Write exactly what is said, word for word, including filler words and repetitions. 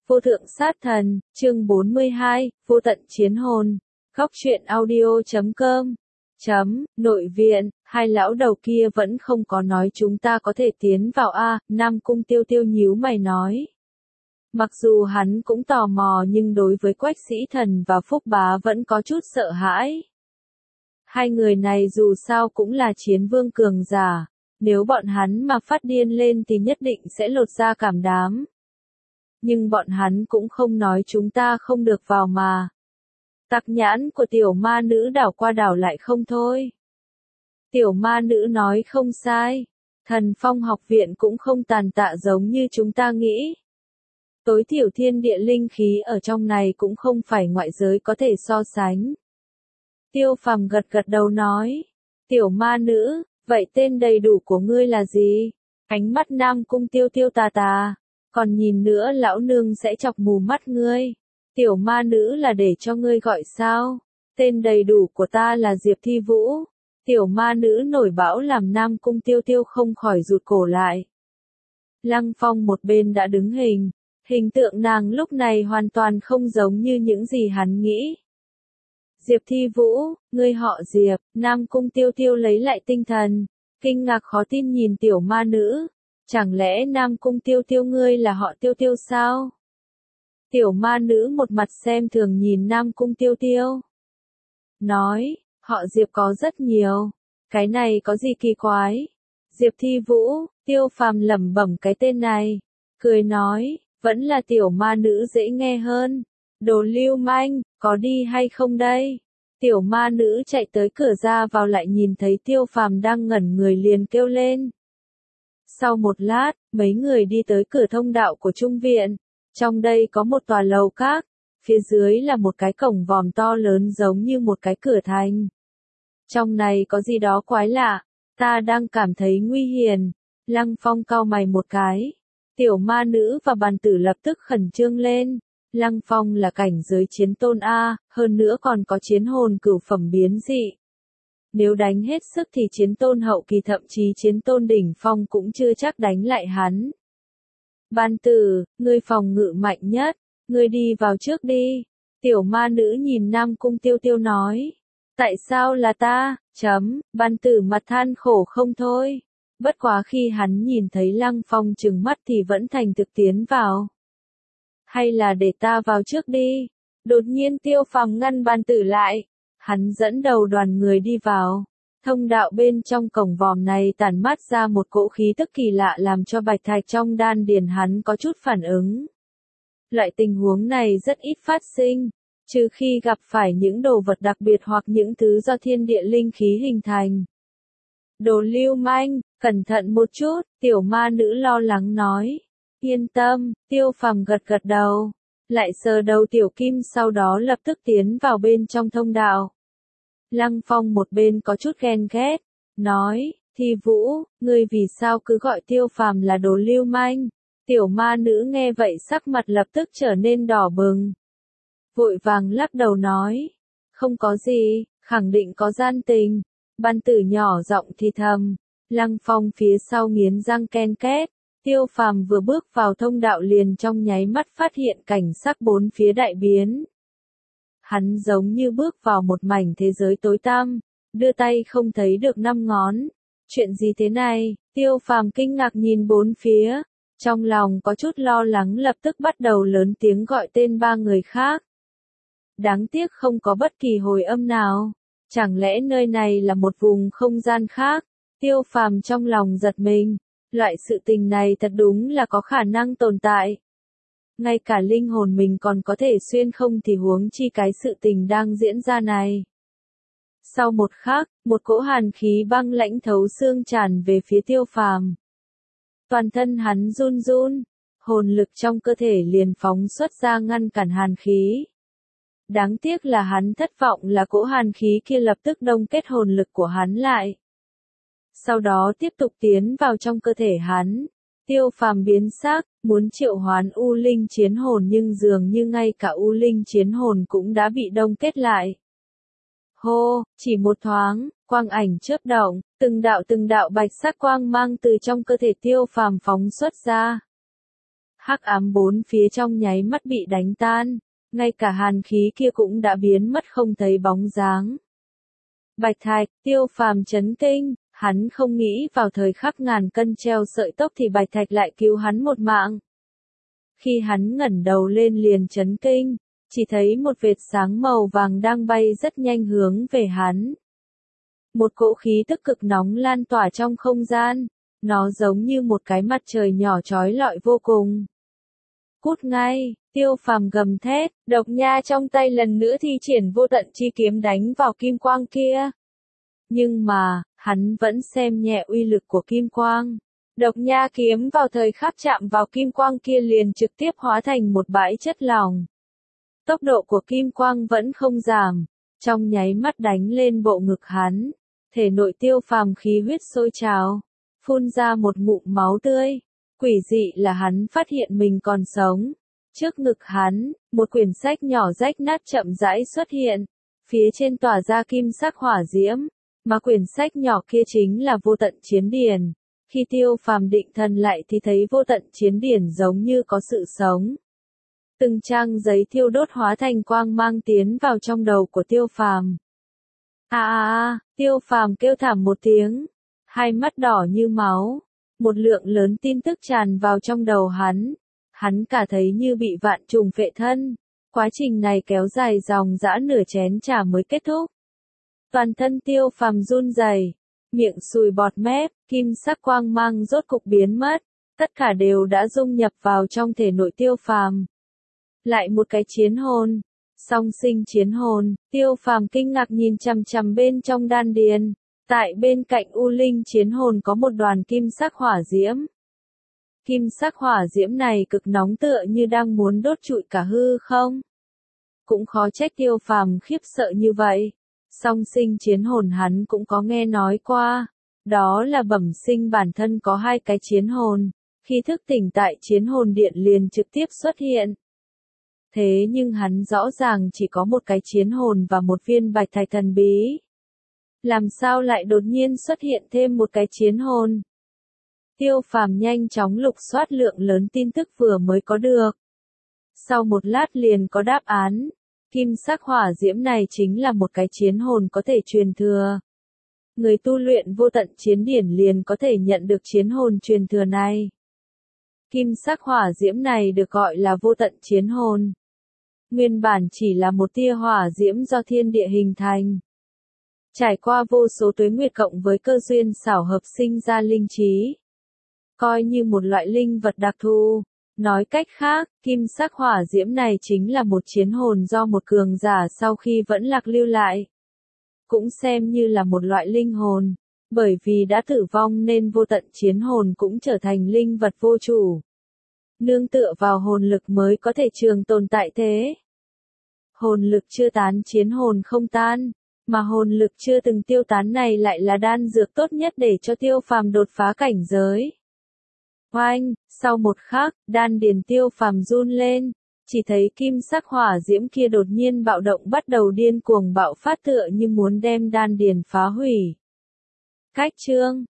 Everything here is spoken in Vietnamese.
Vô thượng sát thần, chương bốn mươi hai, vô tận chiến hồn. Góc truyện audio chấm com. Chấm, nội viện, hai lão đầu kia vẫn không có nói chúng ta có thể tiến vào a, Nam Cung Tiêu Tiêu nhíu mày nói. Mặc dù hắn cũng tò mò nhưng đối với Quách Sĩ Thần và Phúc Bá vẫn có chút sợ hãi. Hai người này dù sao cũng là chiến vương cường giả, nếu bọn hắn mà phát điên lên thì nhất định sẽ lột da cảm đám. Nhưng bọn hắn cũng không nói chúng ta không được vào mà. Tặc nhãn của tiểu ma nữ đảo qua đảo lại không thôi. Tiểu ma nữ nói không sai, Thần Phong học viện cũng không tàn tạ giống như chúng ta nghĩ. Tối thiểu thiên địa linh khí ở trong này cũng không phải ngoại giới có thể so sánh. Tiêu Phàm gật gật đầu nói, tiểu ma nữ, vậy tên đầy đủ của ngươi là gì? Ánh mắt Nam Cung Tiêu Tiêu tà tà, còn nhìn nữa lão nương sẽ chọc mù mắt ngươi. Tiểu ma nữ là để cho ngươi gọi sao? Tên đầy đủ của ta là Diệp Thi Vũ. Tiểu ma nữ nổi bão làm Nam Cung Tiêu Tiêu không khỏi rụt cổ lại. Lăng Phong một bên đã đứng hình, hình tượng nàng lúc này hoàn toàn không giống như những gì hắn nghĩ. Diệp Thi Vũ, ngươi họ Diệp, Nam Cung Tiêu Tiêu lấy lại tinh thần, kinh ngạc khó tin nhìn tiểu ma nữ. Chẳng lẽ Nam Cung Tiêu Tiêu ngươi là họ Tiêu Tiêu sao? Tiểu ma nữ một mặt xem thường nhìn Nam Cung Tiêu Tiêu. Nói, họ Diệp có rất nhiều, cái này có gì kỳ quái? Diệp Thi Vũ, Tiêu Phàm lẩm bẩm cái tên này, cười nói, vẫn là tiểu ma nữ dễ nghe hơn. Đồ lưu manh, có đi hay không đây? Tiểu ma nữ chạy tới cửa ra vào lại nhìn thấy Tiêu Phàm đang ngẩn người liền kêu lên. Sau một lát, mấy người đi tới cửa thông đạo của trung viện. Trong đây có một tòa lầu các, phía dưới là một cái cổng vòm to lớn giống như một cái cửa thành. Trong này có gì đó quái lạ, ta đang cảm thấy nguy hiểm. Lăng Phong cau mày một cái. Tiểu ma nữ và bàn tử lập tức khẩn trương lên. Lăng Phong là cảnh giới chiến tôn A, hơn nữa còn có chiến hồn cửu phẩm biến dị. Nếu đánh hết sức thì chiến tôn hậu kỳ thậm chí chiến tôn đỉnh phong cũng chưa chắc đánh lại hắn. Ban tử, ngươi phòng ngự mạnh nhất, ngươi đi vào trước đi. Tiểu ma nữ nhìn Nam Cung Tiêu Tiêu nói. Tại sao là ta? Chấm, ban tử mặt than khổ không thôi. Bất quá khi hắn nhìn thấy Lăng Phong trừng mắt thì vẫn thành thực tiến vào. Hay là để ta vào trước đi. Đột nhiên Tiêu Phàm ngăn ban tử lại. Hắn dẫn đầu đoàn người đi vào. Thông đạo bên trong cổng vòm này tản mát ra một cỗ khí tức kỳ lạ làm cho bạch thạch trong đan điền hắn có chút phản ứng. Loại tình huống này rất ít phát sinh, trừ khi gặp phải những đồ vật đặc biệt hoặc những thứ do thiên địa linh khí hình thành. Đồ lưu manh, cẩn thận một chút, tiểu ma nữ lo lắng nói. Yên tâm, Tiêu Phàm gật gật đầu, lại sờ đầu tiểu kim sau đó lập tức tiến vào bên trong thông đạo. Lăng Phong một bên có chút ghen ghét, nói, Thi Vũ, ngươi vì sao cứ gọi Tiêu Phàm là đồ lưu manh? Tiểu ma nữ nghe vậy sắc mặt lập tức trở nên đỏ bừng. Vội vàng lắc đầu nói, không có gì, khẳng định có gian tình. Ban tử nhỏ giọng thì thầm, Lăng Phong phía sau nghiến răng ken két. Tiêu Phàm vừa bước vào thông đạo liền trong nháy mắt phát hiện cảnh sắc bốn phía đại biến. Hắn giống như bước vào một mảnh thế giới tối tăm, đưa tay không thấy được năm ngón. Chuyện gì thế này? Tiêu Phàm kinh ngạc nhìn bốn phía, trong lòng có chút lo lắng lập tức bắt đầu lớn tiếng gọi tên ba người khác. Đáng tiếc không có bất kỳ hồi âm nào. Chẳng lẽ nơi này là một vùng không gian khác? Tiêu Phàm trong lòng giật mình. Loại sự tình này thật đúng là có khả năng tồn tại. Ngay cả linh hồn mình còn có thể xuyên không thì huống chi cái sự tình đang diễn ra này. Sau một khắc, một cỗ hàn khí băng lãnh thấu xương tràn về phía Tiêu Phàm. Toàn thân hắn run run, hồn lực trong cơ thể liền phóng xuất ra ngăn cản hàn khí. Đáng tiếc là hắn thất vọng là cỗ hàn khí kia lập tức đông kết hồn lực của hắn lại. Sau đó tiếp tục tiến vào trong cơ thể hắn. Tiêu Phàm biến sắc, muốn triệu hoán U Linh chiến hồn nhưng dường như ngay cả U Linh chiến hồn cũng đã bị đông kết lại. Hô, chỉ một thoáng, quang ảnh chớp động, từng đạo từng đạo bạch sắc quang mang từ trong cơ thể Tiêu Phàm phóng xuất ra. Hắc ám bốn phía trong nháy mắt bị đánh tan, ngay cả hàn khí kia cũng đã biến mất không thấy bóng dáng. Bạch Thạch, Tiêu Phàm chấn kinh, hắn không nghĩ vào thời khắc ngàn cân treo sợi tóc thì Bạch Thạch lại cứu hắn một mạng. Khi hắn ngẩng đầu lên liền chấn kinh, chỉ thấy một vệt sáng màu vàng đang bay rất nhanh hướng về hắn. Một cỗ khí tức cực nóng lan tỏa trong không gian, nó giống như một cái mặt trời nhỏ chói lọi vô cùng. Cút ngay, Tiêu Phàm gầm thét, độc nha trong tay lần nữa thi triển vô tận chi kiếm đánh vào kim quang kia. Nhưng mà, hắn vẫn xem nhẹ uy lực của kim quang. Độc nha kiếm vào thời khắc chạm vào kim quang kia liền trực tiếp hóa thành một bãi chất lỏng. Tốc độ của kim quang vẫn không giảm, trong nháy mắt đánh lên bộ ngực hắn, thể nội Tiêu Phàm khí huyết sôi trào, phun ra một ngụm máu tươi. Quỷ dị là hắn phát hiện mình còn sống. Trước ngực hắn, một quyển sách nhỏ rách nát chậm rãi xuất hiện, phía trên tỏa ra kim sắc hỏa diễm, mà quyển sách nhỏ kia chính là Vô Tận Chiến Điển. Khi Tiêu Phàm định thần lại thì thấy Vô Tận Chiến Điển giống như có sự sống. Từng trang giấy thiêu đốt hóa thành quang mang tiến vào trong đầu của Tiêu Phàm. A a a, Tiêu Phàm kêu thảm một tiếng, hai mắt đỏ như máu, một lượng lớn tin tức tràn vào trong đầu hắn, hắn cả thấy như bị vạn trùng phệ thân. Quá trình này kéo dài dòng dã nửa chén trà mới kết thúc. Toàn thân Tiêu Phàm run rẩy, miệng sùi bọt mép, kim sắc quang mang rốt cục biến mất, tất cả đều đã dung nhập vào trong thể nội Tiêu Phàm. Lại một cái chiến hồn, song sinh chiến hồn, Tiêu Phàm kinh ngạc nhìn chằm chằm bên trong đan điền, tại bên cạnh U Linh chiến hồn có một đoàn kim sắc hỏa diễm. Kim sắc hỏa diễm này cực nóng tựa như đang muốn đốt trụi cả hư không. Cũng khó trách Tiêu Phàm khiếp sợ như vậy. Song sinh chiến hồn hắn cũng có nghe nói qua, đó là bẩm sinh bản thân có hai cái chiến hồn, khi thức tỉnh tại chiến hồn điện liền trực tiếp xuất hiện. Thế nhưng hắn rõ ràng chỉ có một cái chiến hồn và một viên bạch thạch thần bí. Làm sao lại đột nhiên xuất hiện thêm một cái chiến hồn? Tiêu Phàm nhanh chóng lục soát lượng lớn tin tức vừa mới có được. Sau một lát liền có đáp án. Kim sắc hỏa diễm này chính là một cái chiến hồn có thể truyền thừa. Người tu luyện vô tận chiến điển liền có thể nhận được chiến hồn truyền thừa này. Kim sắc hỏa diễm này được gọi là vô tận chiến hồn. Nguyên bản chỉ là một tia hỏa diễm do thiên địa hình thành. Trải qua vô số tuế nguyệt cộng với cơ duyên xảo hợp sinh ra linh trí. Coi như một loại linh vật đặc thù. Nói cách khác, kim sắc hỏa diễm này chính là một chiến hồn do một cường giả sau khi vẫn lạc lưu lại. Cũng xem như là một loại linh hồn, bởi vì đã tử vong nên vô tận chiến hồn cũng trở thành linh vật vô chủ. Nương tựa vào hồn lực mới có thể trường tồn tại thế. Hồn lực chưa tán chiến hồn không tan, mà hồn lực chưa từng tiêu tán này lại là đan dược tốt nhất để cho Tiêu Phàm đột phá cảnh giới. Oanh, sau một khắc, đan điền Tiêu Phàm run lên, chỉ thấy kim sắc hỏa diễm kia đột nhiên bạo động bắt đầu điên cuồng bạo phát tựa như muốn đem đan điền phá hủy. Cách chương